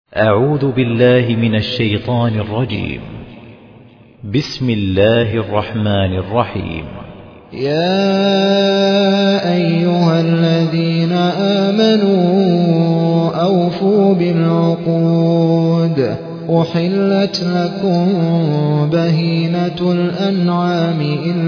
أعوذ بالله من الشيطان الرجيم. بسم الله الرحمن الرحيم. يا أيها الذين آمنوا أوفوا بالعقود أحلت لكم بهيمة الأنعام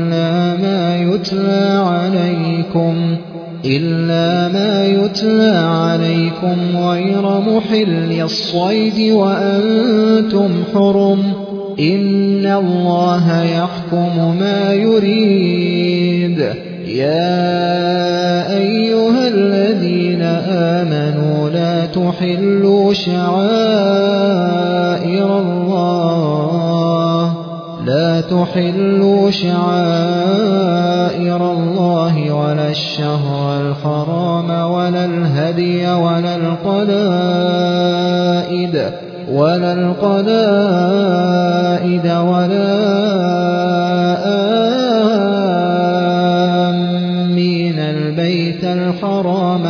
إلا ما يتلى عليكم غير محل الصيد وأنتم حرم إن الله يحكم ما يريد. يا أيها الذين آمنوا لا تحلوا شعائر الله ولا الشهر الحرام ولا الهدي ولا القلائد ولا آمين البيت الحرام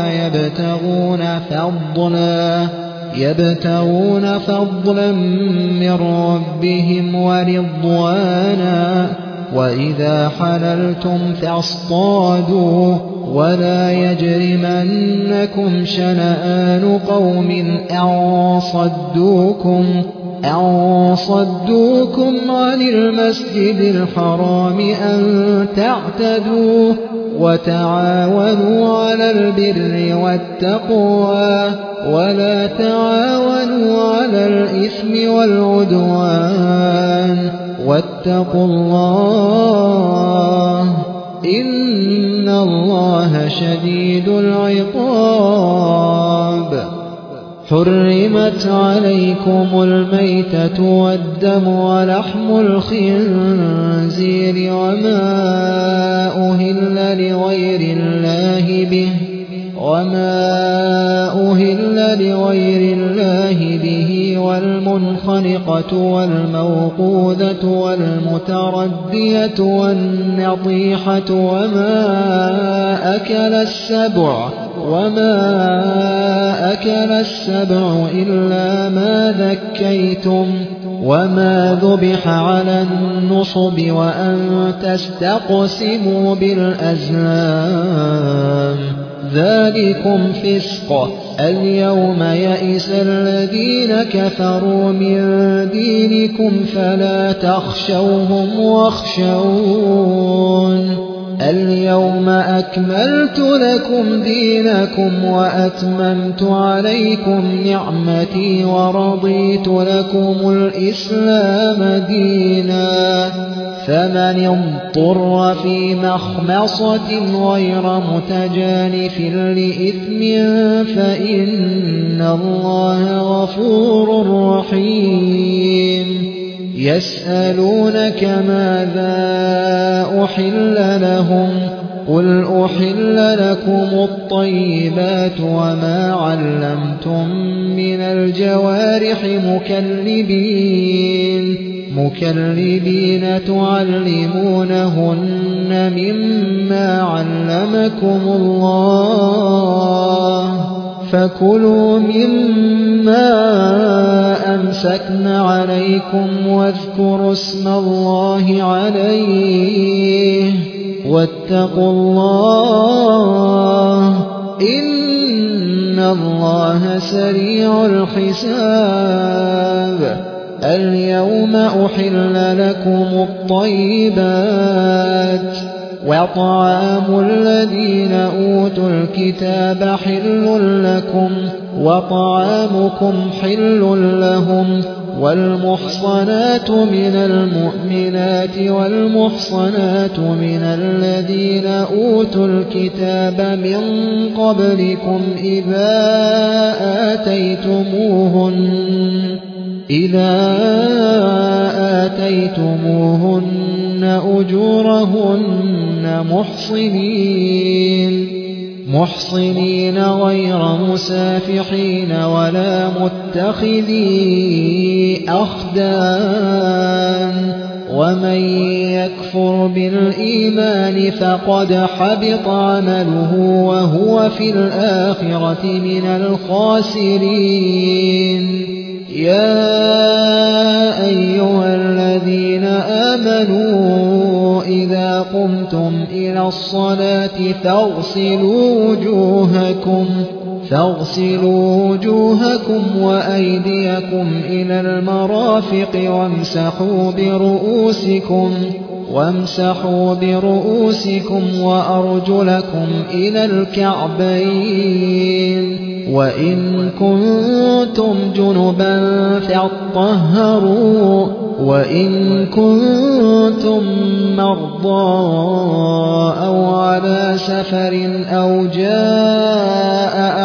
يبتغون فضلا من ربهم ورضوانا وإذا حللتم فاصطادوا ولا يجرمنكم شنآن قوم أن صدوكم عن المسجد الحرام أن تعتدوا وتعاونوا على البر والتقوى ولا تعاونوا على الإثم والعدوان واتقوا الله إن الله شديد العقاب. حرمت عليكم الميتة والدم ولحم الخنزير وما أهل لغير الله به والمنخنقة والموقوذة والمتردية والنطيحة وما أكل السبع إلا ما ذكيتم وما ذبح على النصب وأن تستقسموا بالأزلام ذلكم فسق. اليوم يئس الذين كفروا من دينكم فلا تخشوهم واخشون. اليوم أكملت لكم دينكم وأتممت عليكم نعمتي ورضيت لكم الإسلام دينا. فمن اضطر في مخمصة غير متجانف لإثم فإن الله غفور رحيم. يسألونك ماذا أحل لهم قل أحل لكم الطيبات وما علمتم من الجوارح مكلبين تعلمونهن مما علمكم الله فكلوا مما أمسكن عليكم واذكروا اسم الله عليه واتقوا الله إن الله سريع الحساب. اليوم أحل لكم الطيبات وطعام الذين أوتوا الكتاب حل لكم وطعامكم حل لهم والمحصنات من المؤمنات والمحصنات من الذين أوتوا الكتاب من قبلكم إذا آتيتموهن أجورهن محصنين غير مسافحين ولا متخذي أخدان ومن يكفر بالإيمان فقد حبط عمله وهو في الآخرة من الخاسرين يا أيها الذين آمنوا إذا قمتم إلى الصلاة فاغسلوا وجوهكم وأيديكم إلى المرافق وامسحوا برؤوسكم وأرجلكم إلى الكعبين وإن كنتم جنبا فاطهروا وإن كنتم مرضى أو على سفر أو جاء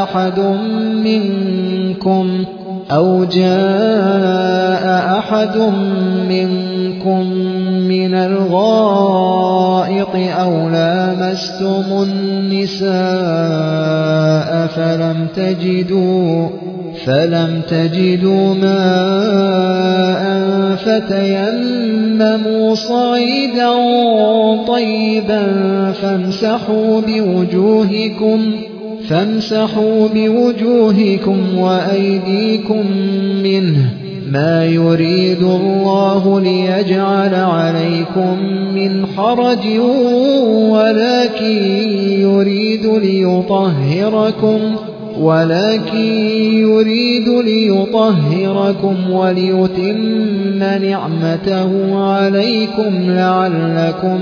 أحد منكم من الغائط أو لامستم النساء فلم تجدوا ماء فتيمموا صعيدا طيبا فامسحوا بوجوهكم وأيديكم منه ما يريد الله ليجعل عليكم من حرج ولكن يريد ليطهركم وليتم نعمته عليكم لعلكم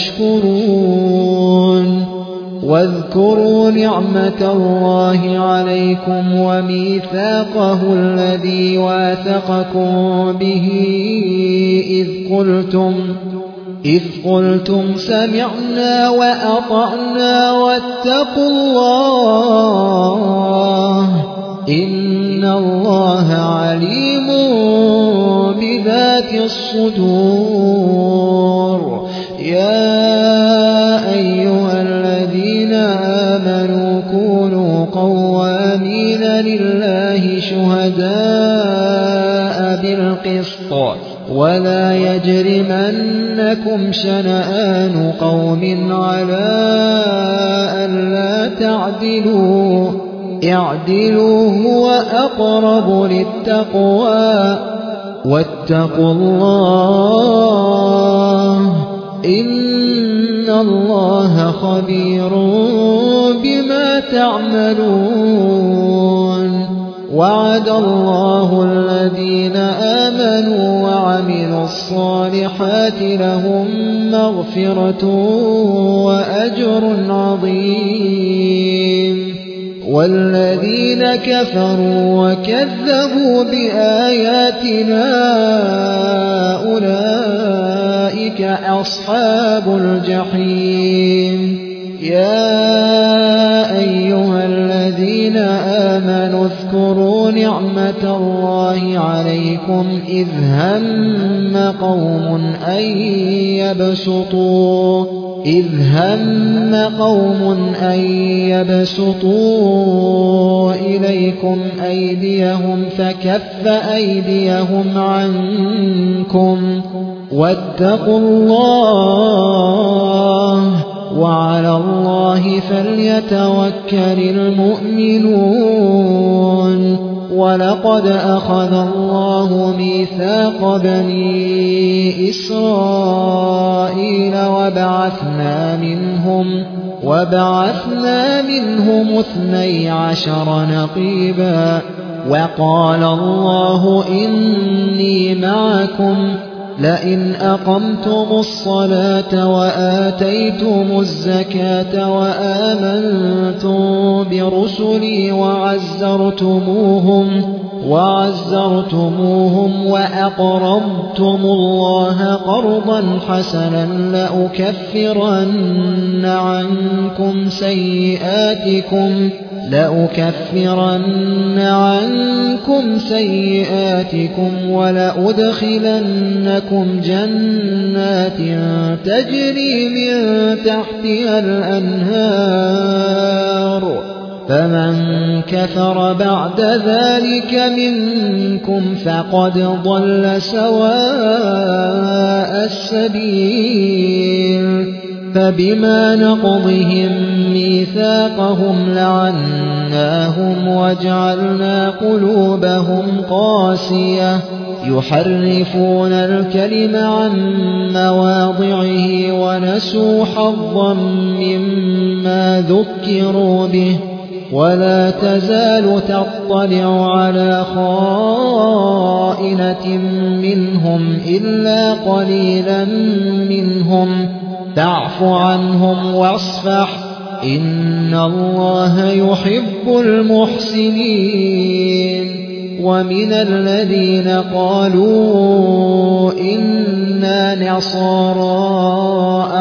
تشكرون واذكروا نعمة الله عليكم وميثاقه الذي واثقكم به إذ قلتم سمعنا وأطعنا واتقوا الله إن الله عليم بذات الصدور يا أيها الذين آمنوا كونوا قوامين لله شهداء بالقسط ولا يجرمنكم شنآن قوم على ألا تعدلوا اعدلوا هو أقرب للتقوى واتقوا الله إن الله خبير بما تعملون وعد الله الذين آمنوا وعملوا الصالحات لهم مغفرة وأجر عظيم والذين كفروا وكذبوا بآياتنا أولئك أصحاب الجحيم يا أيها الذين آمنوا اذكروا نعمة الله عليكم إذ هم قوم أن يبسطوا إليكم أيديهم فكف أيديهم عنكم واتقوا الله وعلى الله فليتوكل المؤمنون ولقد أخذ الله ميثاق بني إسرائيل وبعثنا منهم 12 نقيبا وقال الله إني معكم لئن أقمتم الصلاة وآتيتم الزكاة وآمنتم برسلي وعزرتموهم وأقرضتم الله قرضا حسنا لأكفرن عنكم سيئاتكم ولأدخلنكم جنات تجري من تحتها الأنهار فمن كفر بعد ذلك منكم فقد ضل سواء السبيل فبما نقضهم ميثاقهم لعناهم وجعلنا قلوبهم قاسية يحرفون الكلم عن مواضعه ونسوا حظا مما ذكروا به ولا تزال تطلع على خائنة منهم إلا قليلا منهم فاعف عنهم واصفح إن الله يحب المحسنين ومن الذين قالوا إنا نصارى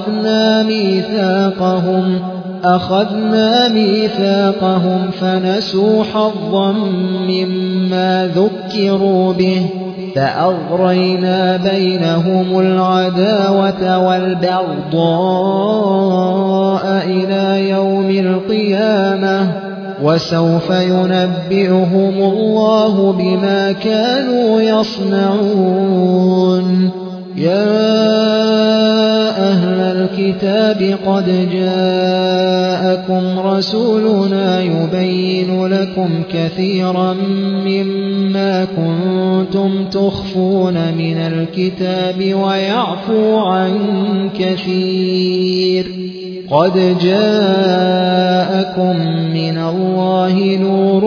أخذنا ميثاقهم فنسوا حظا مما ذكروا به فأغرينا بينهم العداوة والبغضاء إلى يوم القيامة وسوف ينبئهم الله بما كانوا يصنعون يا أهل الكتاب قد جاءكم رسولنا يبين لكم كثيرا مما كنتم تخفون من الكتاب ويعفو عن كثير قد جاءكم من الله نور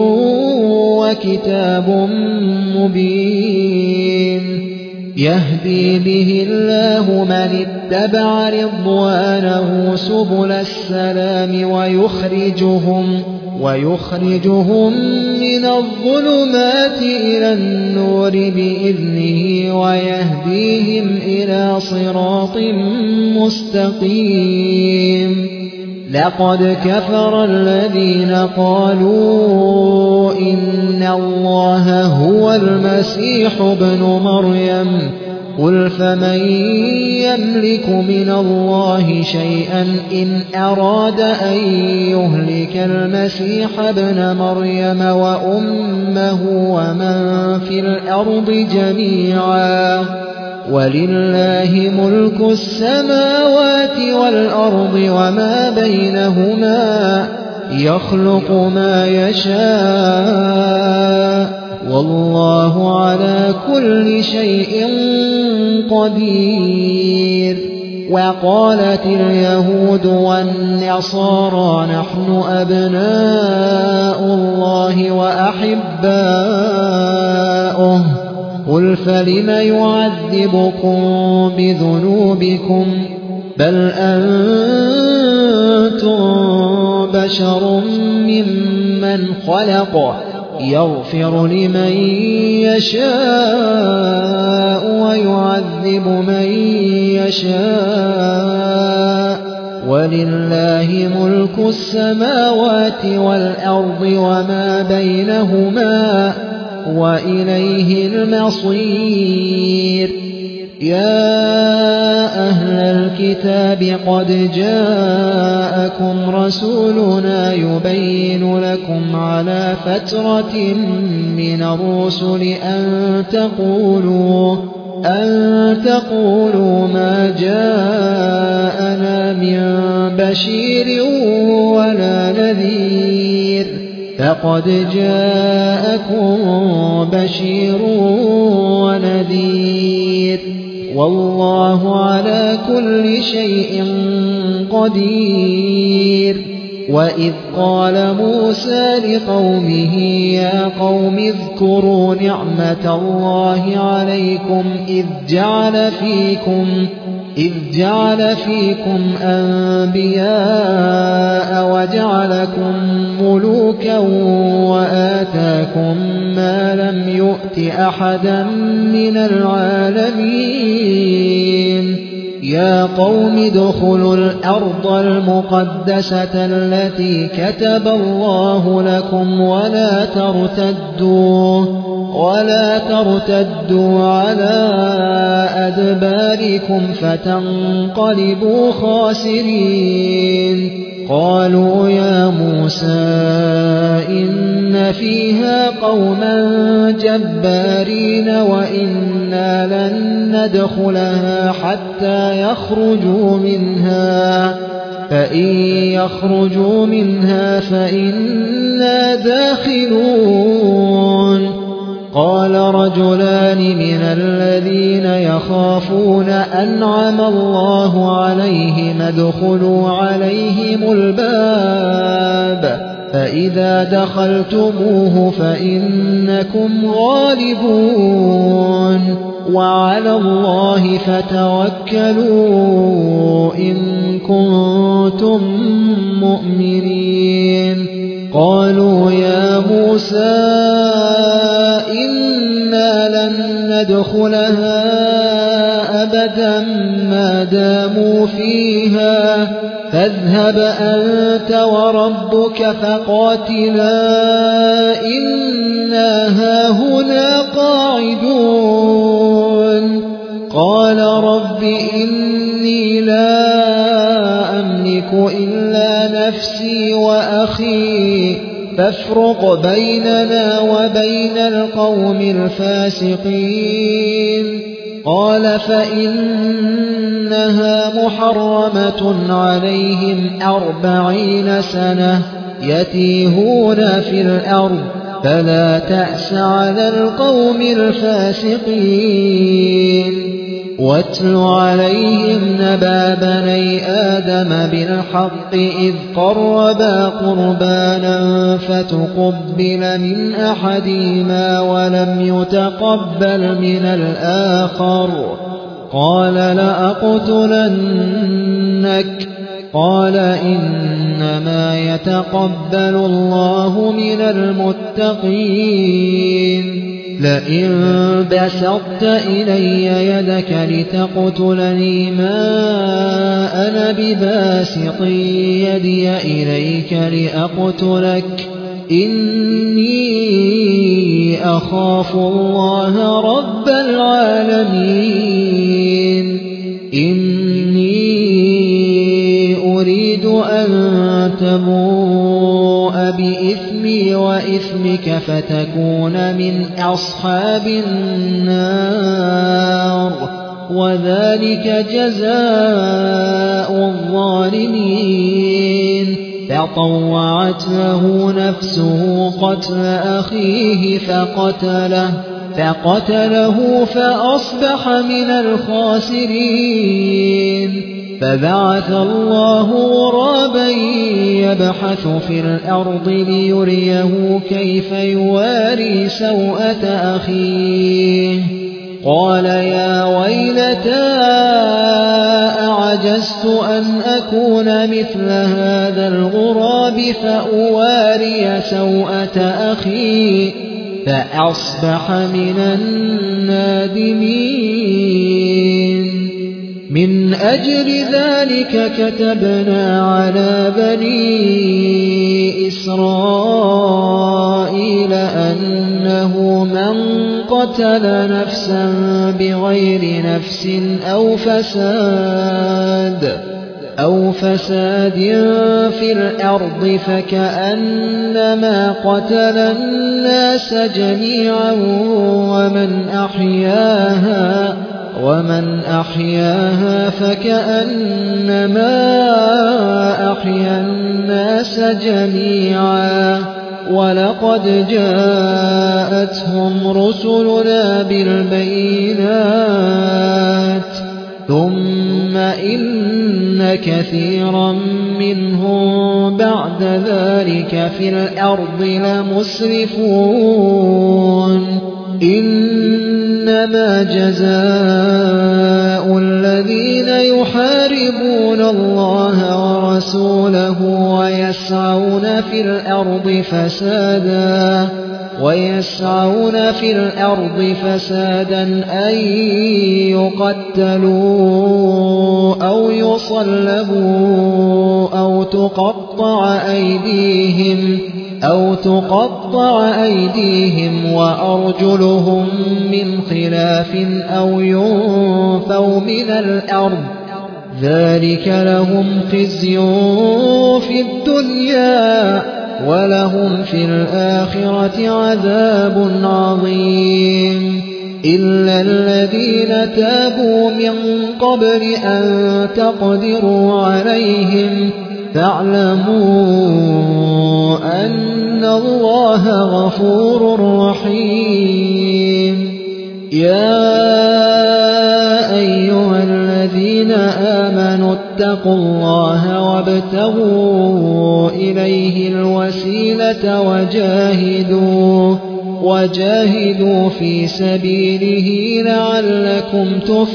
وكتاب مبين يهدي به الله من اتبع رضوانه سبل السلام ويخرجهم من الظلمات إلى النور بإذنه ويهديهم إلى صراط مستقيم لقد كفر الذين قالوا إن الله هو المسيح ابن مريم قل فمن يملك من الله شيئا إن أراد أن يهلك المسيح ابن مريم وأمه ومن في الأرض جميعا ولله ملك السماوات والأرض وما بينهما يخلق ما يشاء والله على كل شيء قدير وقالت اليهود والنصارى نحن أبناء الله وأحباؤه قل فلم يعذبكم بذنوبكم بل أنتم بشر ممن خلق يغفر لمن يشاء ويعذب من يشاء ولله ملك السماوات والأرض وما بينهما وإليه المصير يا أهل الكتاب قد جاءكم رسولنا يبين لكم على فترة من الرسل أن تقولوا ما جاءنا من بشير ولا نذير فقد جاءكم بشير ونذير والله على كل شيء قدير وإذ قال موسى لقومه يا قوم اذكروا نعمة الله عليكم إذ جعل فيكم أنبياء وجعلكم ملوكا وآتاكم ما لم يؤت أحدا من العالمين يا قوم ادخلوا الأرض المقدسة التي كتب الله لكم ولا ترتدوا على أدباركم فتنقلبوا خاسرين قالوا يا موسى إن فيها قوما جبارين وإنا إنا لن ندخلها حتى يخرجوا منها فإن يخرجوا منها فإنا داخلون قال رجلان من الذين يخافون أنعم الله عليهم ادخلوا عليهم الباب فإذا دخلتموه فإنكم غالبون وعلى الله فتوكلوا إن كنتم مؤمنين قالوا يا موسى إنا لن ندخلها أبدا ما داموا فيها فاذهب أنت وربك فقاتلا إنا هاهنا قاعدون قال رب إني لا أملك إلا نفسي وأخي فافرق بيننا وبين القوم الفاسقين قال فإنها محرمة عليهم 40 سنة يتيهون في الأرض فلا تأس على القوم الفاسقين واتل عليهم نبأ بني آدم بالحق إذ قربا قربانا فتقبل من أحدهما ولم يتقبل من الآخر قال لأقتلنك قال إنما يتقبل الله من المتقين لئن بسطت إلي يدك لتقتلني ما أنا بباسط يدي إليك لأقتلك إني أخاف الله رب العالمين إني أريد أن تبوء بإثمي وإثمك فتكون من أصحاب النار وذلك جزاء الظالمين فطوعت له نفسه قتل أخيه فقتله فأصبح من الخاسرين فبعث الله غرابا يبحث في الأرض ليريه كيف يواري سوءة أخيه قال يا ويلتى أعجزت أن أكون مثل هذا الغراب فأواري سوءة أخي فأصبح من النادمين من أجل ذلك كتبنا على بني إسرائيل أنه من قتل نفسا بغير نفس أو فساد في الأرض فكأنما قتل الناس جميعا ومن أحياها فكأنما أحيا الناس جميعا ولقد جاءتهم رسلنا بالبينات ثم إن كثيرا منهم بعد ذلك في الأرض لمسرفون إنما جزاء الذين يحاربون الله ورسوله ويسعون في الأرض فسادا أن يقتلوا أو يصلبوا أو تقطع أيديهم وأرجلهم من خلاف أو ينفوا من الأرض ذلك لهم خزي في الدنيا ولهم في الآخرة عذاب عظيم إلا الذين تابوا من قبل أن تقدروا عليهم فاعلموا أن الله غفور رحيم. يا أيها الذين آمنوا اتقوا الله وابتغوا إليه الوسيلة وجاهدوا في سبيله لعلكم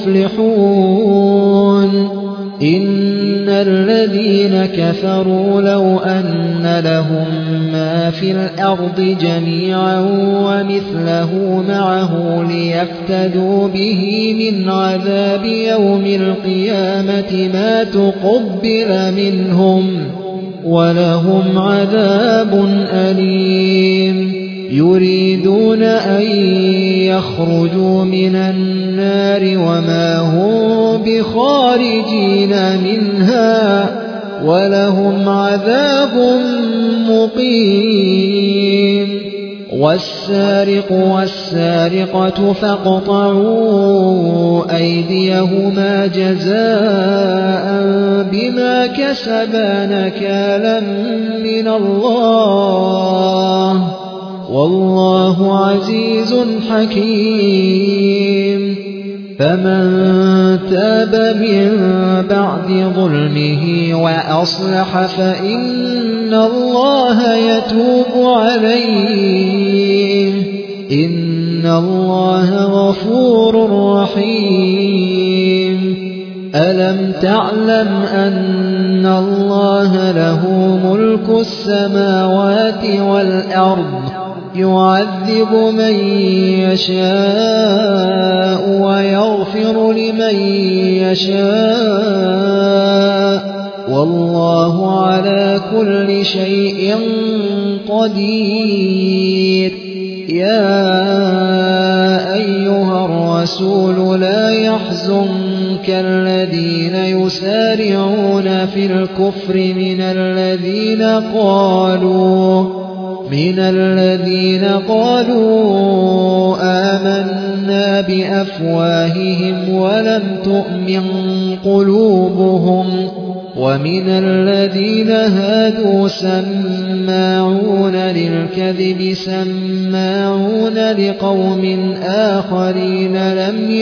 تفلحون. إن الذين كفروا لو أن لهم ما في الأرض جميعا ومثله معه ليفتدوا به من عذاب يوم القيامة ما تقبل منهم ولهم عذاب أليم. يريدون أن يخرجوا من النار وما هم بخارجين منها ولهم عذاب مقيم. والسارق والسارقة فاقطعوا أيديهما جزاء بما كسبا نكالا من الله والله عزيز حكيم. فمن تاب من بعد ظلمه وأصلح فإن الله يتوب عليه إن الله غفور رحيم. ألم تعلم أن الله له ملك السماوات والأرض يعذب من يشاء ويغفر لمن يشاء والله على كل شيء قدير. يا أيها الرسول لا يحزنك الذين يسارعون في الكفر من الذين قالوا آمنا بأفواههم ولم تؤمن قلوبهم ومن الذين هادوا سماعون للكذب سماعون لقوم آخرين لم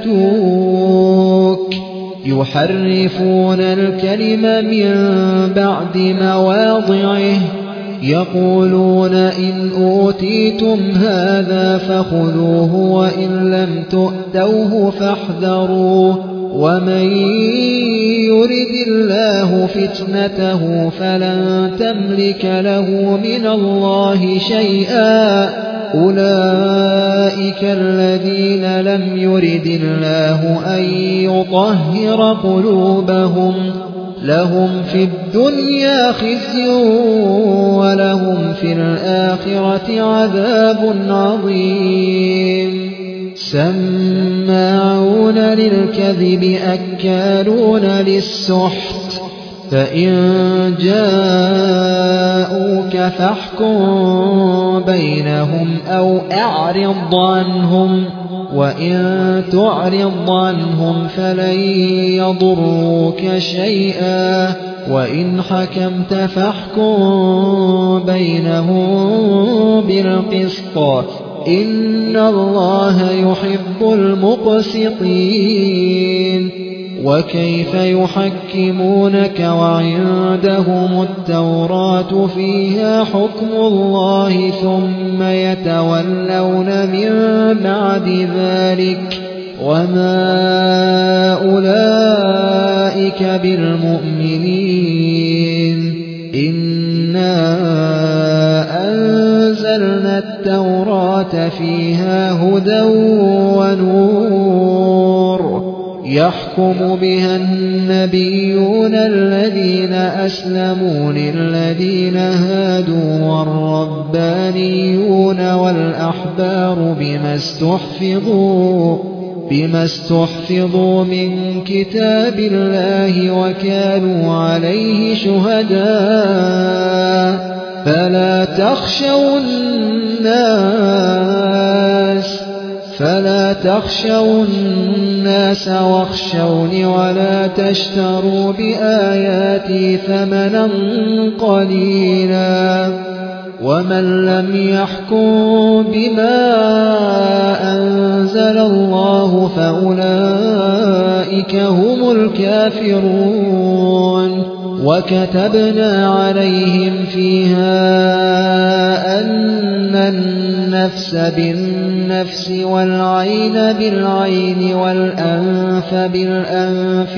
يأتوك يحرفون الكلم من بعد مواضعه يقولون إن أوتيتم هذا فخذوه وإن لم تؤتوه فاحذروا ومن يرد الله فتنته فلن تملك له من الله شيئا. أولئك الذين لم يرد الله أن يطهر قلوبهم لهم في الدنيا خزي ولهم في الآخرة عذاب عظيم. سماعون للكذب أكالون للسحت فإن جاءوك فاحكم بينهم أو أعرض عنهم وإن تعرض عنهم فلن يضروك شيئا وإن حكمت فاحكم بينهم بالقسط إن الله يحب المقسطين. وكيف يحكمونك وعندهم التوراة فيها حكم الله ثم يتولون من بعد ذلك وما أولئك بالمؤمنين. إنا أنزلنا التوراة فيها هدى ونور يحكم بها النبيون الذين أسلموا للذين هادوا والربانيون والأحبار بما استحفظوا من كتاب الله وكانوا عليه شهداء. فلا تخشوا الناس فلا تخشوا الناس واخشوني ولا تشتروا بآياتي ثمنا قليلا ومن لم يحكم بما أنزل الله فأولئك هم الكافرون وكتبنا عليهم فيها أن النفس بالنفس والعين بالعين والأنف بالأنف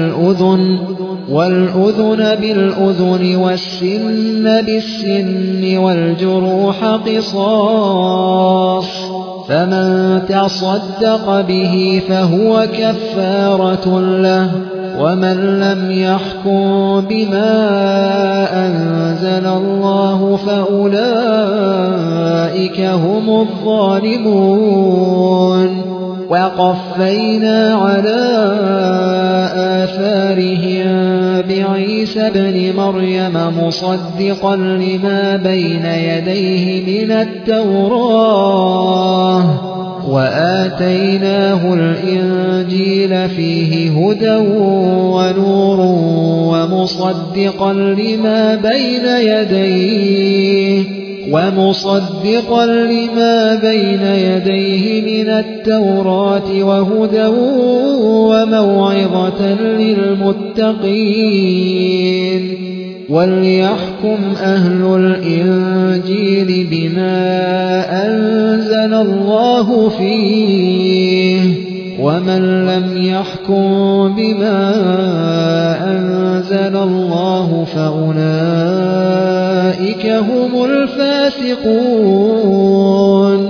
والأذن بالأذن والسن بالسن والجروح قصاص فمن تصدق به فهو كفارة له ومن لم يحكم بما أنزل الله فأولئك هم الظالمون وقفينا على آثارهم بعيسى ابن مريم مصدقا لما بين يديه من التوراة وآتيناه الإنجيل فيه هدى ونور ومصدقا لما بين يديه من التوراة وهدى وموعظة للمتقين وليحكم أهل الإنجيل بما أنزل الله فيه ومن لم يحكم بما أنزل الله فأولئك هم الفاسقون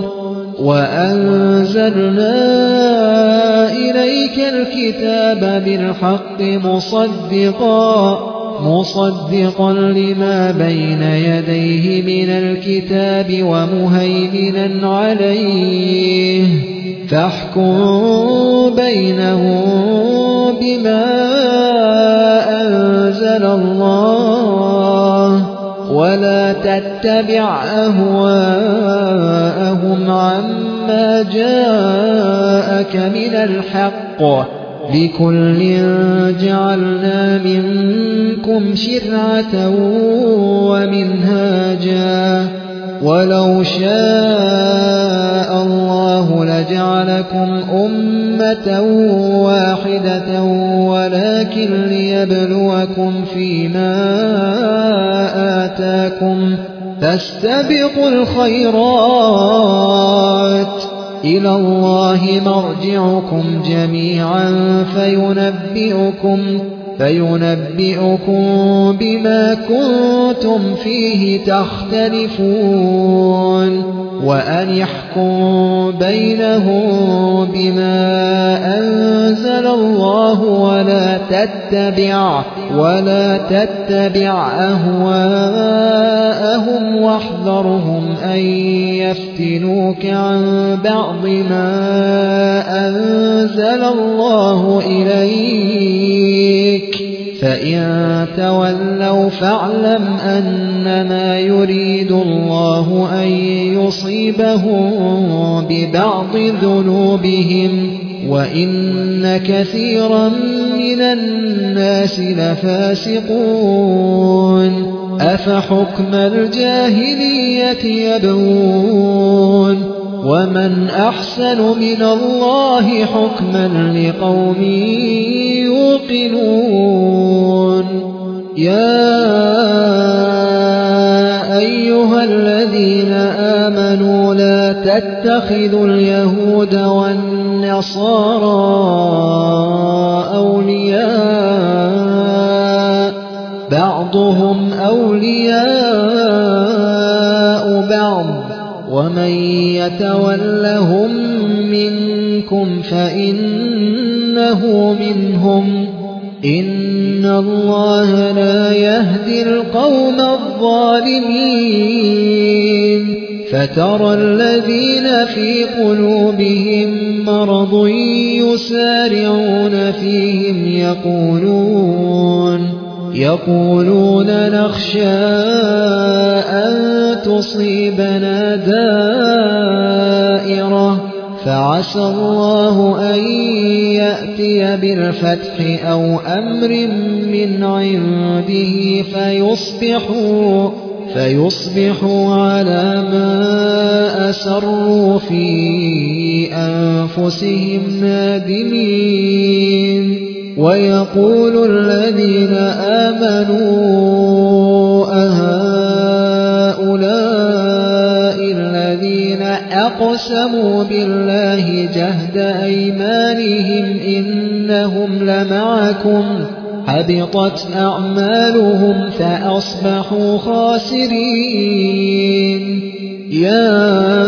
وأنزلنا إليك الكتاب بالحق مصدقا لما بين يديه من الكتاب ومهيمنا عليه فاحكم بينهم بما أنزل الله ولا تتبع أهواءهم عما جاءك من الحق لكل جعلنا منكم شرعة ومنهاجا ولو شاء الله لجعلكم أمة واحدة ولكن ليبلوكم فيما آتاكم فاستبقوا الخيرات إلى الله مرجعكم جميعا فينبئكم بما كنتم فيه تختلفون وأن يحكم بينهم بما أنزل الله ولا تتبع أهواءهم واحذرهم أن يفتنوك عن بعض ما أنزل الله إليك فإن تولوا فاعلم أنما يريد الله أن يصيبهم ببعض ذنوبهم وإن كثيرا من الناس لفاسقون أفحكم الجاهلية يبغون ومن أحسن من الله حكما لقوم يوقنون يا أيها الذين آمنوا لا تتخذوا اليهود والنصارى أولياء بعضهم أولياء بعض ومن يتولهم منكم فإنه منهم إن الله لا يهدي القوم الظالمين فترى الذين في قلوبهم مرض يسارعون فيهم يقولون نخشى أن تصيبنا دائرة فعسى الله أن يأتي بالفتح أو أمر من عنده فيصبحوا على ما أسروا في أنفسهم نادمين ويقول الذين آمنوا أهؤلاء الذين أقسموا بالله جهد أيمانهم إنهم لمعكم حبطت أعمالهم فأصبحوا خاسرين يا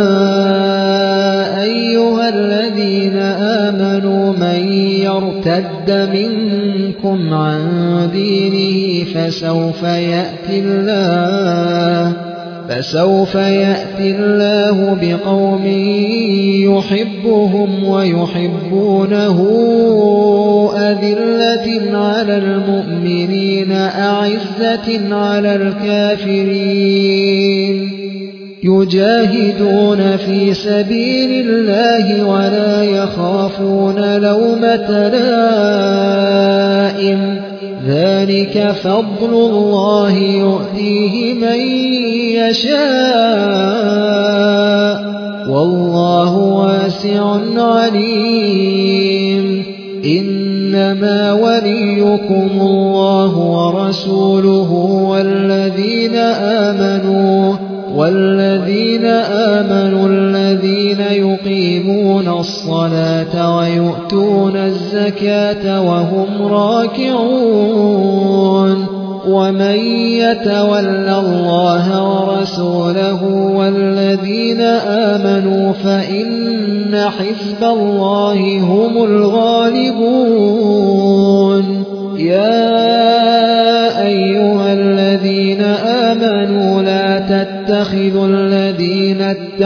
أيها الذين آمنوا من يرتد منكم عن دينه فسوف يأتي الله بقوم يحبهم ويحبونه أذلة على المؤمنين أعزة على الكافرين يجاهدون في سبيل الله ولا يخافون لومة لائم ذلك فضل الله يؤتيه من يشاء والله واسع عليم إنما وليكم الله ورسوله والذين آمنوا الذين يقيمون الصلاة ويؤتون الزكاة وهم راكعون ومن يتول الله ورسوله والذين آمنوا فإن حزب الله هم الغالبون يا أيها الذين آمنوا لا تتخذوا الذين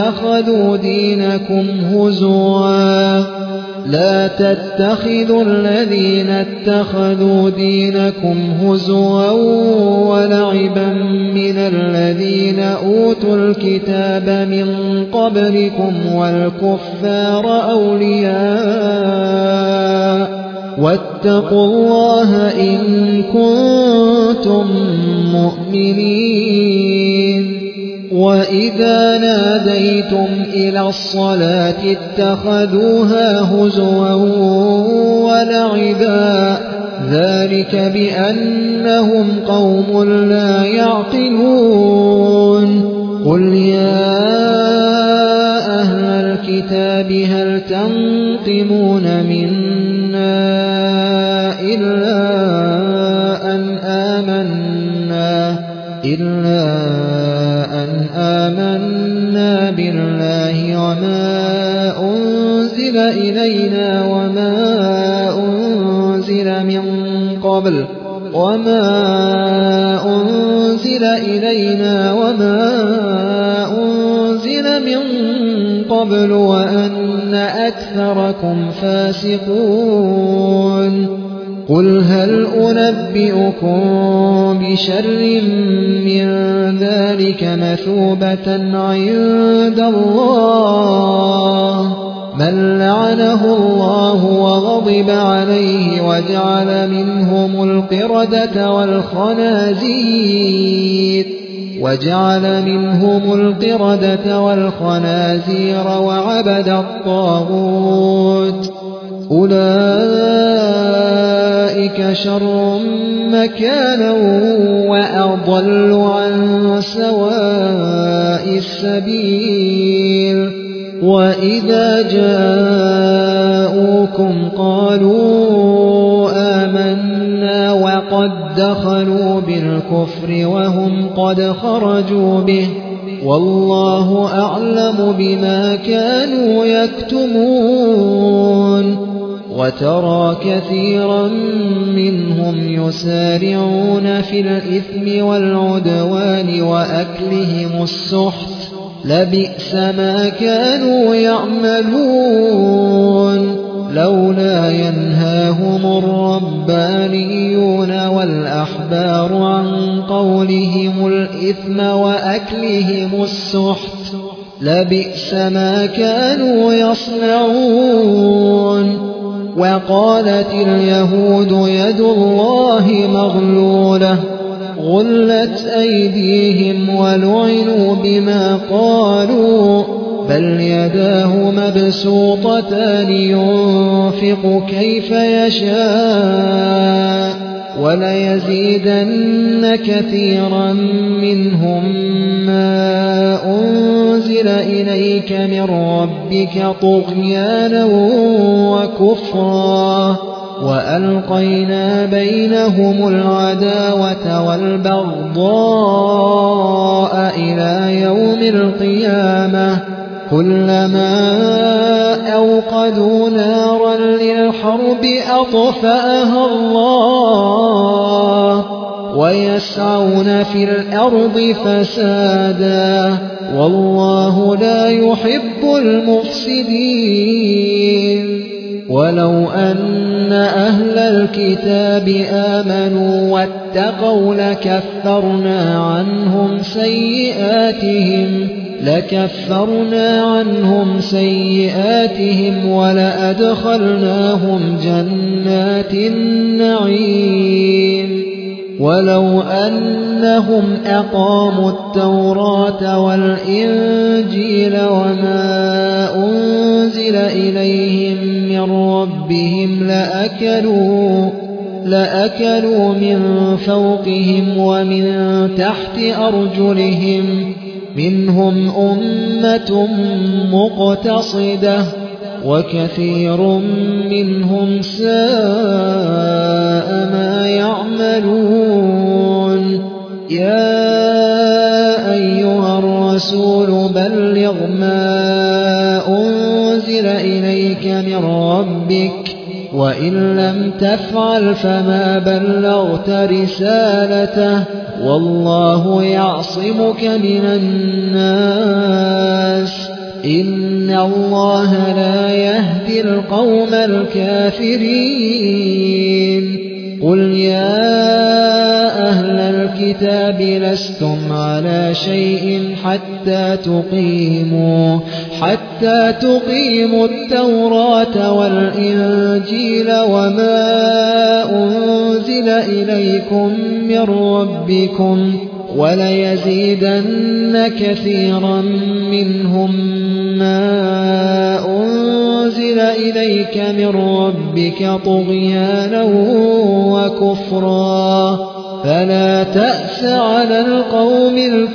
اتخذوا دينكم هزوا ولعبا من الذين أوتوا الكتاب من قبلكم والكفار أولياء واتقوا الله إن كنتم مؤمنين وإذا ناديتم إلى الصلاة اتخذوها هزوا ولعبا ذلك بأنهم قوم لا يعقلون قل يا أهل الكتاب هل تنقمون منا إلا أن آمنا بالله وما أنزل إلينا وما أنزل من قبل وأن أكثركم فاسقون قل هل أنبئكم بشر من ذلك مثوبة عند الله من لعنه الله وغضب عليه وجعل منهم القردة والخنازير وعبد الطاغوت أولئك شر مكانا وأضل عن سواء السبيل وإذا جاءوكم قالوا آمنا وقد دخلوا بالكفر وهم قد خرجوا به والله أعلم بما كانوا يكتمون وترى كثيرا منهم يسارعون في الإثم والعدوان وأكلهم السحت لبئس ما كانوا يعملون لولا ينهاهم الربانيون والأحبار عن قولهم الإثم وأكلهم السحت لبئس ما كانوا يصنعون وقالت اليهود يد الله مغلولة غلت أيديهم ولعنوا بما قالوا بل يداه مبسوطتان ينفق كيف يشاء وليزيدن كثيرا منهم ما أنزل إليك من ربك طغيانا وكفرا وألقينا بينهم العداوة والبغضاء إلى يوم القيامة كلما أوقدوا نارا للحرب أطفأها الله ويسعون في الأرض فسادا والله لا يحب المفسدين ولو أن أهل الكتاب آمنوا واتقوا لكفرنا عنهم سيئاتهم ولأدخلناهم جنات النعيم ولو أنهم أقاموا التوراة والإنجيل وما أنزل إليهم من ربهم لأكلوا من فوقهم ومن تحت أرجلهم منهم أمة مقتصدة وكثير منهم ساء ما يعملون يا أيها الرسول بلغ ما أنزل إليك من ربك وإن لم تفعل فما بلغت رسالته والله يعصمك من الناس إن الله لا يهدي القوم الكافرين قل يا أهل الكتاب لستم على شيء حتى تقيموا التوراة والإنجيل وما أنزل إليكم من ربكم وليزيدن كثيرا منهم ما أنزل إليك من ربك طغيانا وكفرا فلا تأس على القوم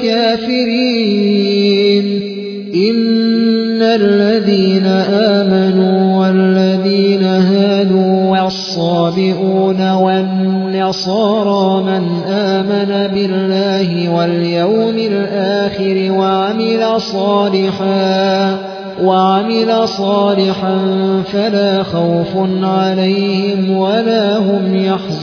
الكافرين إن الذين آمنوا والذين هادوا والصابئون والنصارى من آمن بالله واليوم الآخر وعمل صالحا فلا خوف عليهم ولا هم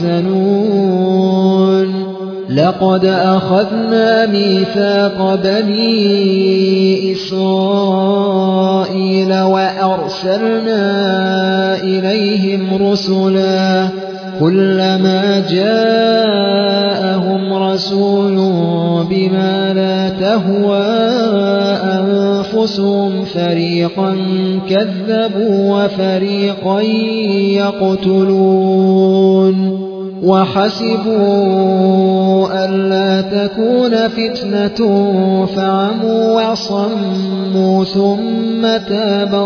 يحزنون لقد أخذنا ميثاق بني إسرائيل وأرسلنا إليهم رسلا كلما جاءهم رسول بما لا تهوى أنفسهم فريقا كذبوا وفريقا يقتلون وحسبوا ألا تكون فتنة فعموا وصموا ثم تاب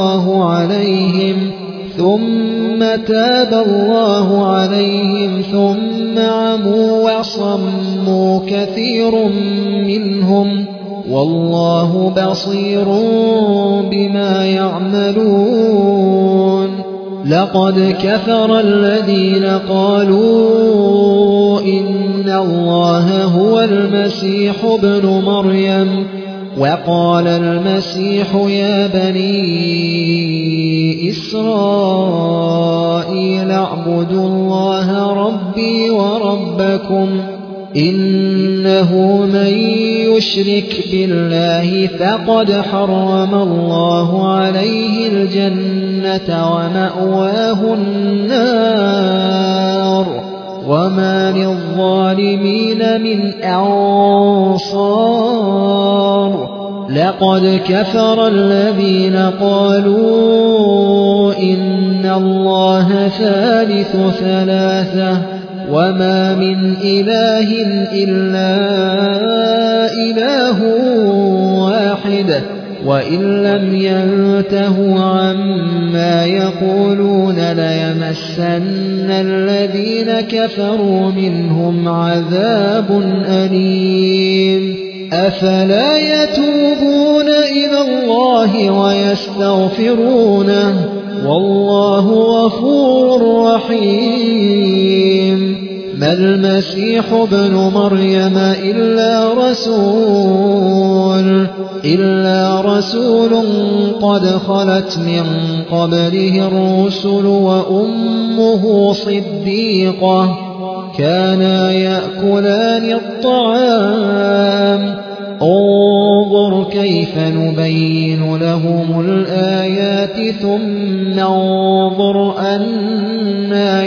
الله عليهم ثم عموا وصموا كثير منهم والله بصير بما يعملون لقد كفر الذين قالوا إن الله هو المسيح ابن مريم وقال المسيح يا بني إسرائيل اعبدوا الله ربي وربكم إنه من يشرك بالله فقد حرم الله عليه الجنة ومأواه النار وما للظالمين من أنصار لقد كفر الذين قالوا إن الله ثالث ثلاثة وما من إله إلا إله واحد وإن لم ينتهوا عما يقولون ليمسن الذين كفروا منهم عذاب أليم أفلا يتوبون إلى الله ويستغفرونه والله غفور رحيم ما المسيح ابن مريم إلا رسول قد خلت من قبله الرسل وأمه صديقة كانا يأكلان الطعام انظر كيف نبين لهم الآيات ثم انظر أنا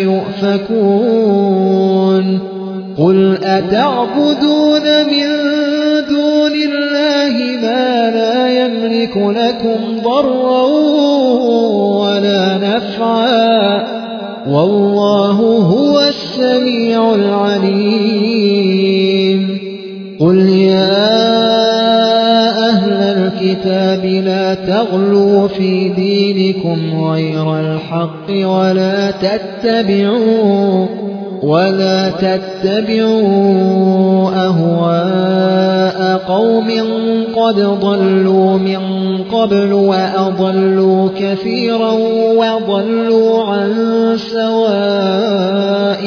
يؤفكون قل أتعبدون من دون الله ما لا يملك لكم ضرا ولا نفعا والله هو السميع العليم قل يا أهل الكتاب لا تغلوا في دينكم غير الحق ولا تتبعوا أهواء قوم قد ضلوا من قبل وأضلوا كثيرا وضلوا عن سواء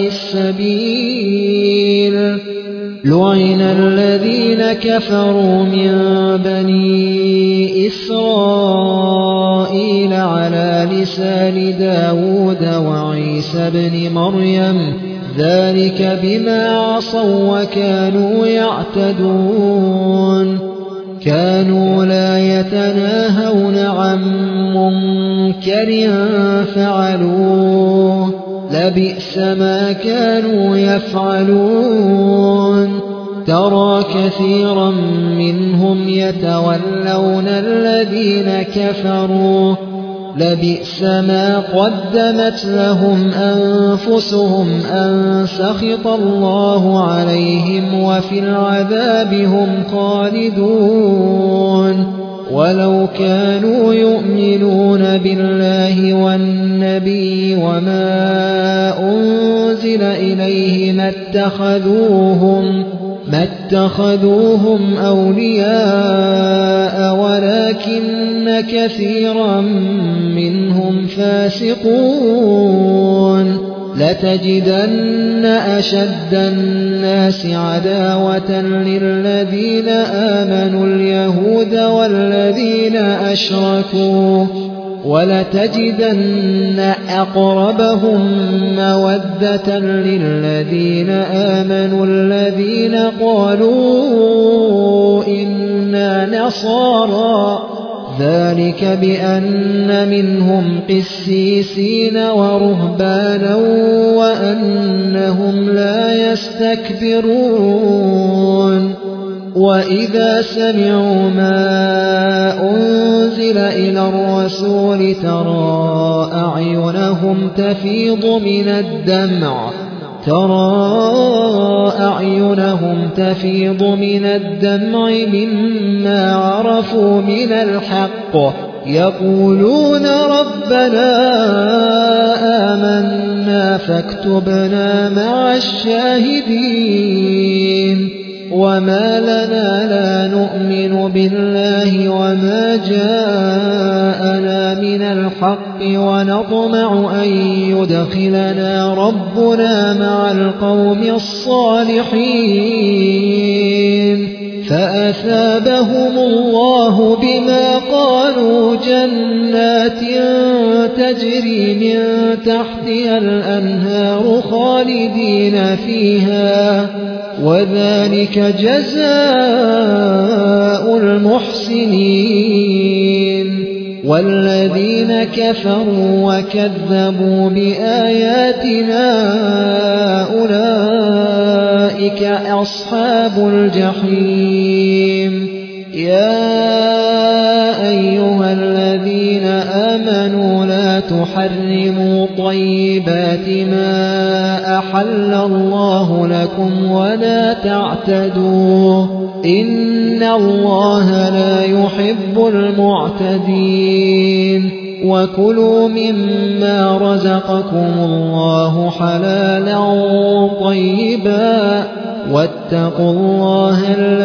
السبيل لعن الذين كفروا من بني إسرائيل على لسان داود وعيسى بن مريم ذلك بما عصوا وكانوا يعتدون كانوا لا يتناهون عن منكر فعلوه لبئس ما كانوا يفعلون ترى كثيرا منهم يتولون الذين كفروا لبئس ما قدمت لهم أنفسهم أن سخط الله عليهم وفي العذاب هم خالدون ولو كانوا يؤمنون بالله والنبي وما أنزل إليه ما اتخذوهم أولياء ولكن كثيرا منهم فاسقون لتجدن أشد الناس عداوة للذين آمنوا اليهود والذين أشركوا ولتجدن أقربهم مودة للذين آمنوا الذين قالوا إنا نصارى ذلك بأن منهم قسيسين ورهبانا وأنهم لا يستكبرون وإذا سمعوا ما أنزل إلى الرسول ترى أعينهم تفيض من الدمع مما عرفوا من الحق يقولون ربنا آمنا فاكتبنا مع الشاهدين وما لنا لا نؤمن بالله وما جاءنا من الحق ونطمع أن يدخلنا ربنا مع القوم الصالحين فأثابهم الله بما قالوا جنات تجري من تحتها الأنهار خالدين فيها وذلك جزاء المحسنين والذين كفروا وكذبوا بآياتنا أولئك أصحاب الجحيم يا أيها الذين آمنوا لا تحرموا طيبات ما أحل الله لكم ولا تعتدوا إن الله لا يحب المعتدين وكلوا مما رزقكم الله حلالا طيبا واتقوا الله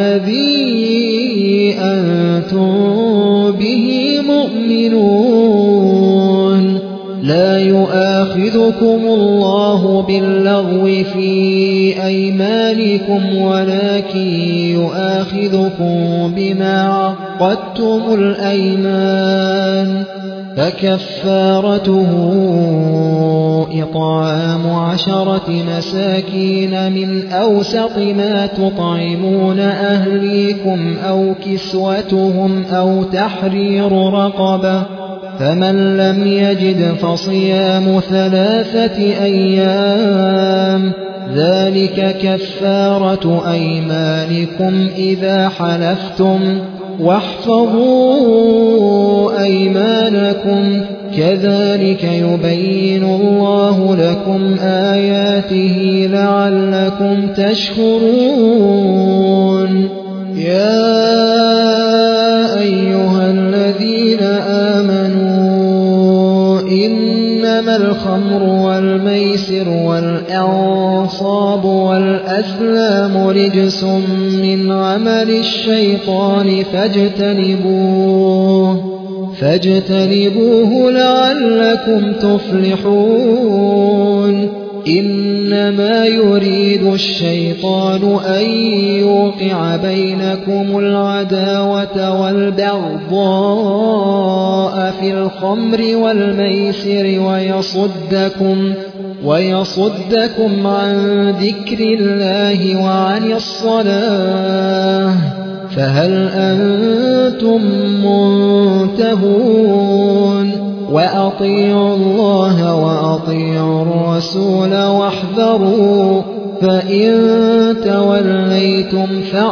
الذي أنتم به مؤمنون لا يؤاخذكم الله باللغو في أيمانكم ولكن يؤاخذكم بما عقدتم الأيمان فكفارته إطعام 10 مساكين من أوسط ما تطعمون أهليكم أو كسوتهم أو تحرير رقبة فمن لم يجد فصيام 3 أيام ذلك كفارة أيمانكم إذا حلفتم واحفظوا أيمانكم كذلك يبين الله لكم آياته لعلكم تشكرون يا أيها الذين آمنوا إنما الخمر والميسر والأنصاب والأزلام رجس من عمل الشيطان فاجتنبوه لعلكم تفلحون إنما يريد الشيطان أن يوقع بينكم العداوة والبغضاء في الخمر والميسر ويصدكم عن ذكر الله وعن الصلاة فهل أنتم منتهون وأطيعوا الله وأطيعوا الرسول واحذروا فإن توليتم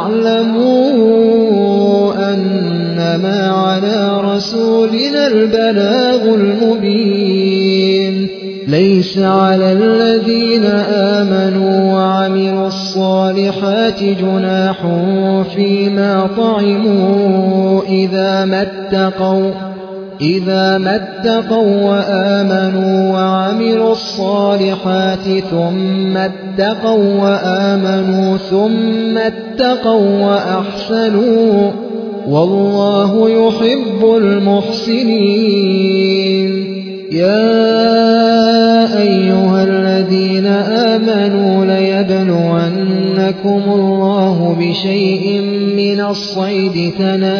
فاعلموا أنما على رسولنا البلاغ المبين ليس على الذين آمنوا وعملوا الصالحات جناح فيما طعموا إذا ما اتقوا وآمنوا وعملوا الصالحات ثم اتقوا وأحسنوا والله يحب المحسنين يا أيها الذين آمنوا ليبلونكم الله بشيء من الصيد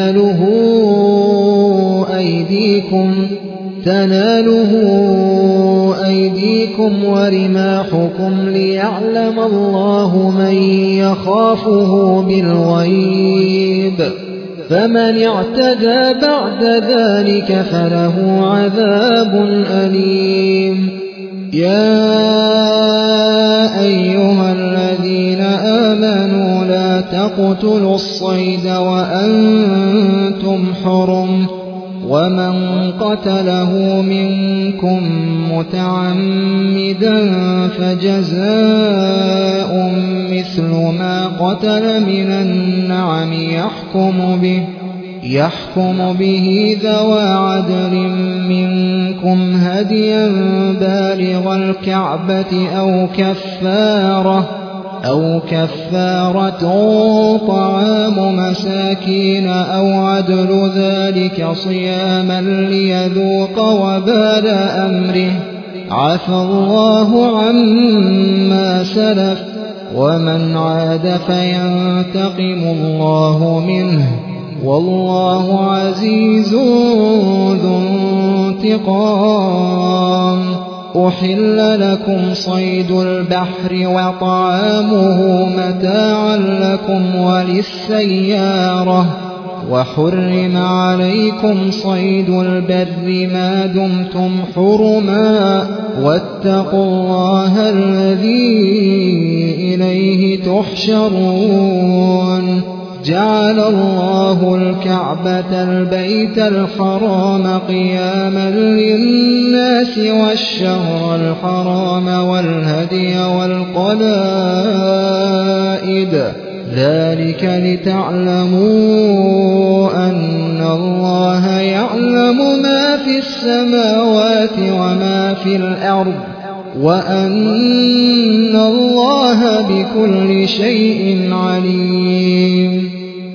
تناله أيديكم ورماحكم ليعلم الله من يخافه بالغيب فمن اعتدى بعد ذلك فله عذاب أليم يا أيها الذين آمنوا لا تقتلوا الصيد وأنتم حرم ومن قتله منكم متعمدا فجزاء مثل ما قتل من النعم يحكم به ذوى عدل منكم هديا بالغ الكعبة أو كفارة طعام مساكين أو عدل ذلك صياما ليذوق وبال أمره عفى الله عما سلف ومن عاد فينتقم الله منه والله عزيز ذو انتقام أحل لكم صيد البحر وطعامه متاعا لكم وللسيارة وحرم عليكم صيد البر ما دمتم حرما واتقوا الله الذي إليه تحشرون جعل الله الكعبة البيت الحرام قياما للناس والشهر الحرام والهدي والقلائد ذلك لتعلموا أن الله يعلم ما في السماوات وما في الأرض وأن الله بكل شيء عليم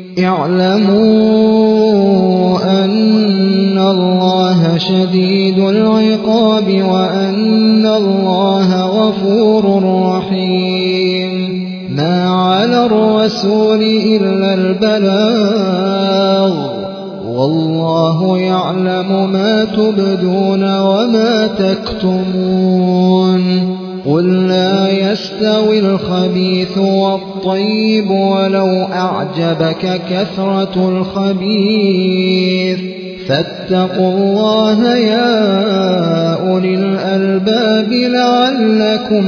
اعلموا أن الله شديد العقاب وأن الله غفور رحيم ما على الرسول إلا البلاغ والله يعلم ما تبدون وما تكتمون قل لا يستوي الخبيث والطيب ولو أعجبك كثرة الخبيث فاتقوا الله يا أولي الألباب لعلكم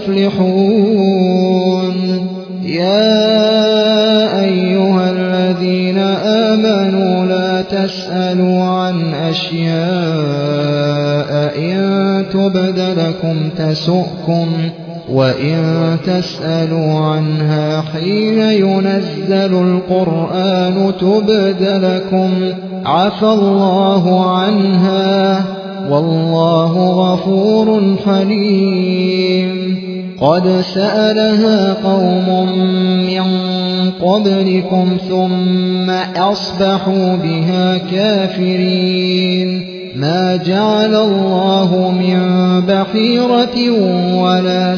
تفلحون يا أيها الذين آمنوا لا تسألوا عن أشياء إن تبد لكم تسؤكم وإن تسألوا عنها حين ينزل القرآن تبد لكم عفى الله عنها والله غفور حليم قد سألها قوم من قبلكم ثم أصبحوا بها كافرين ما جعل الله من بحيرة ولا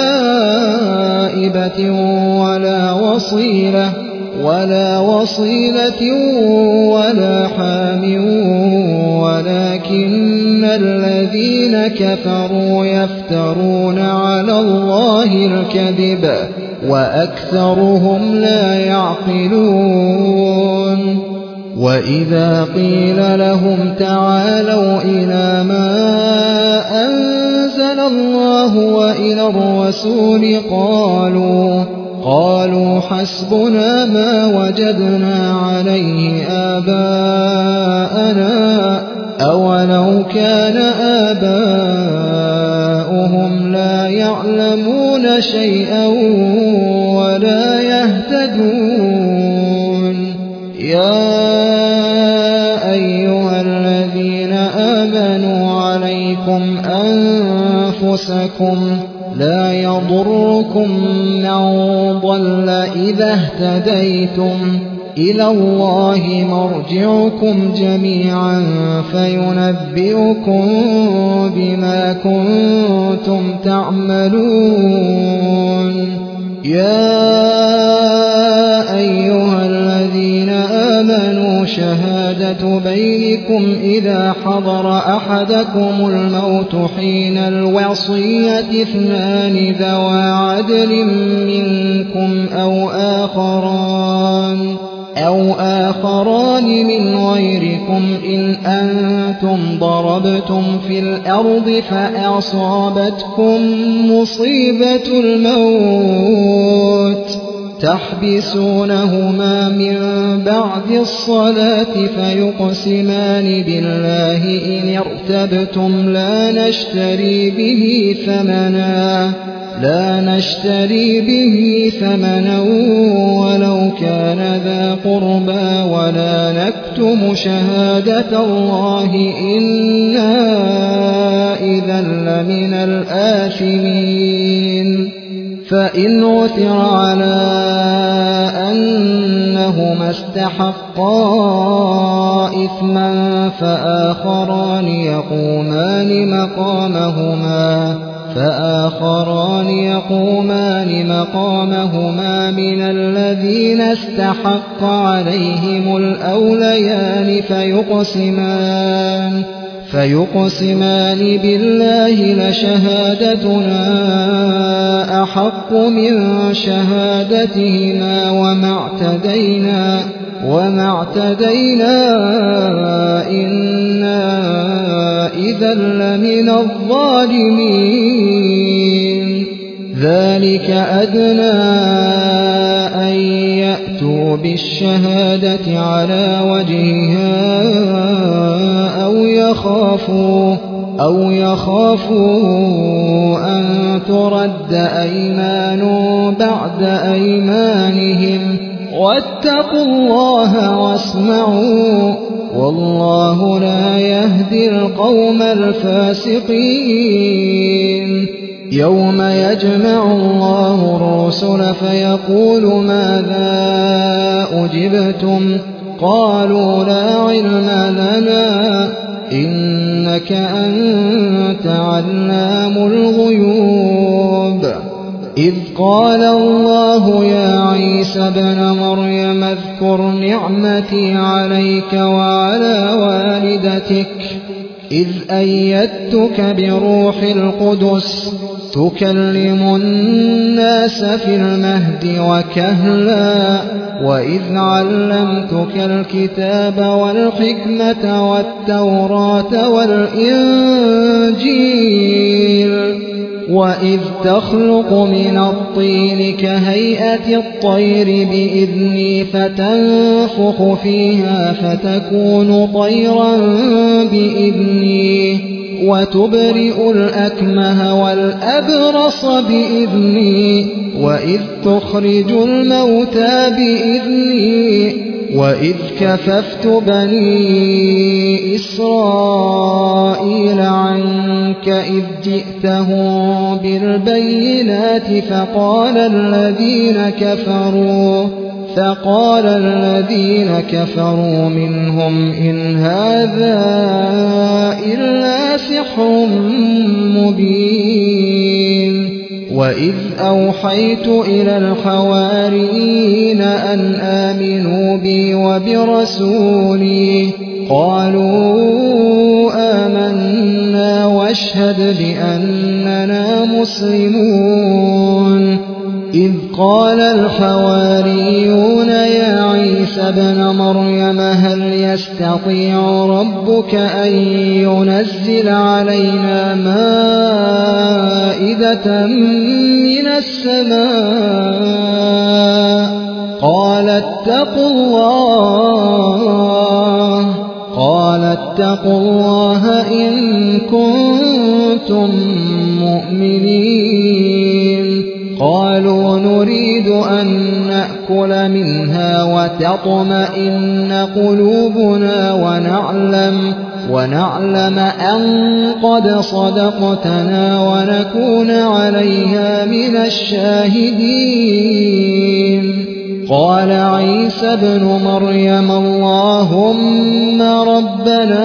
سائبة ولا وصيلة ولا حام ولكن الذين كفروا يفترون على الله الكذب وأكثرهم لا يعقلون وإذا قيل لهم تعالوا إلى ما أنزل الله وإلى الرسول قالوا حسبنا ما وجدنا عليه آباءنا أولو كان آباؤهم لا يعلمون شيئا ولا يهتدون يا أيها الذين آمنوا عليكم أنفسكم لا يضركم من ضل إذا اهتديتم إلى الله مرجعكم جميعا فينبئكم بما كنتم تعملون يا أيها الذين آمنوا شهادة بينكم إذا حضر أحدكم الموت حين الوصية اثنان ذوى عدل منكم أو آخران من غيركم إن أنتم ضربتم في الأرض فأصابتكم مصيبة الموت تحبسونهما من بعد الصلاة فيقسمان بالله إن ارتبتم لا نشتري به ثمنا ولو كان ذا قربى ولا نكتم شهادة الله إنا إذا لمن الآثمين فإن عثر على أنهما استحقا إثما فآخران يقومان مقامهما من الذين استحق عليهم الأوليان فيقسمان بالله لشهادتنا أحق من شهادتهما وما اعتدينا إنا إذا لمن الظالمين ذلك أدنى أن يأتوا بالشهادة على وجهها أو يخافوا أن ترد أيمان بعد أيمانهم واتقوا الله واسمعوا والله لا يهدي القوم الفاسقين يوم يجمع الله الرسل فيقول ماذا أجبتم قالوا لا علم لنا إنك أنت علام الغيوب إذ قال الله يا عيسى ابن مريم اذكر نعمتي عليك وعلى والدتك إذ أيدتك بروح القدس تكلم الناس في المهد وكهلا وإذ علمتك الكتاب والحكمة والتوراة والإنجيل وإذ تخلق من الطين كهيئة الطير بإذني فتنفخ فيها فتكون طيرا بإذني وتبرئ الأكمه والأبرص بإذني وإذ تخرج الموتى بإذني وإذ كففت بني إسرائيل عنك إذ جئتهم بالبينات فقال الذين كفروا منهم إن هذا إلا سحر مبين وإذ أوحيت إلى الحواريين أن آمنوا بي وبرسولي قالوا آمنا واشهد بأننا مسلمون إذ قال الحواريون يا عيسى ابن مريم هل يستطيع ربك أن ينزل علينا مائدة من السماء قال اتقوا الله إن كنتم مؤمنين قالوا نريد أن نأكل منها وتطمئن قلوبنا ونعلم أن قد صدقتنا ونكون عليها من الشاهدين قال عيسى ابن مريم اللهم ربنا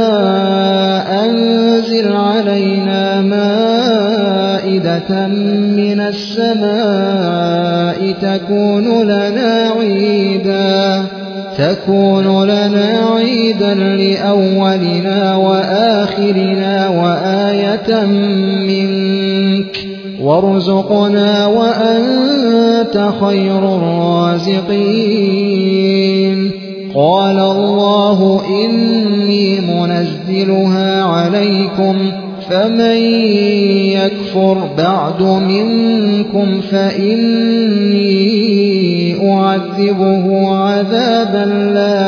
أنزل علينا مائدة من السماء تكون لنا عيدا لأولنا وآخرنا وآية منك وارزقنا وأنت خير الرازقين قال الله إني منزلها عليكم فمن يكفر بعد منكم فإني أعذبه عذابا لا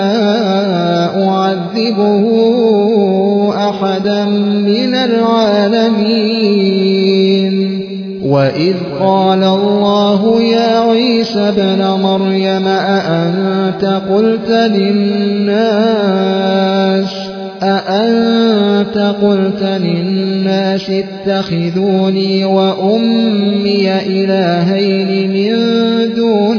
أعذبه أحدا من العالمين وإذ قال الله يا عيسى ابن مريم أأنت قلت للناس اتخذوني وأمي إلهين من دون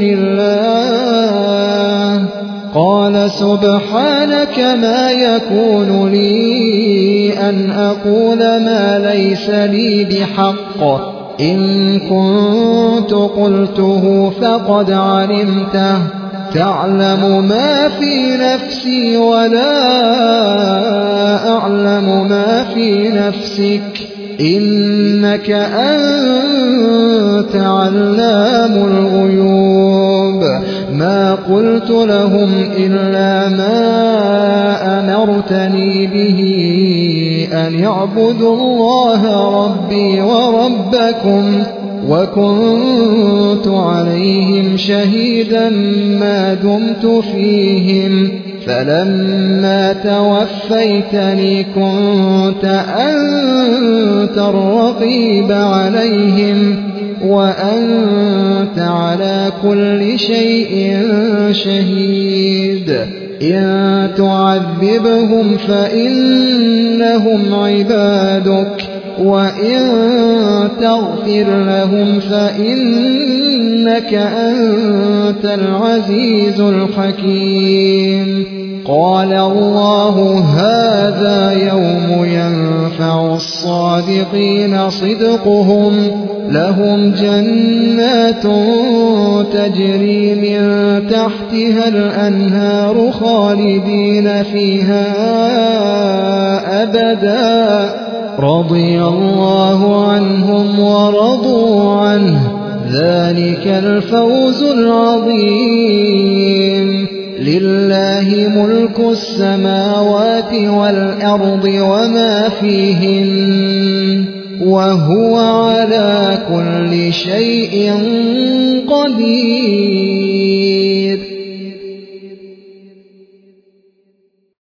الله قال سبحانك ما يكون لي أن أقول ما ليس لي بحق إن كنت قلته فقد علمته تعلم ما في نفسي ولا أعلم ما في نفسك إنك أنت علام الغيوب ما قلت لهم إلا ما أمرتني به أن اعبدوا الله ربي وربكم وكنت عليهم شهيدا ما دمت فيهم فلما توفيتني كنت أنت الرقيب عليهم وأنت على كل شيء شهيد إن تعذبهم فإنهم عبادك وإن تغفر لهم فإنك أنت العزيز الحكيم قال الله هذا يوم ينفع الصادقين صدقهم لهم جنات تجري من تحتها الأنهار خالدين فيها أبدا رضي الله عنهم ورضوا عنه ذلك الفوز العظيم لله ملك السماوات والأرض وما فيهن وهو على كل شيء قدير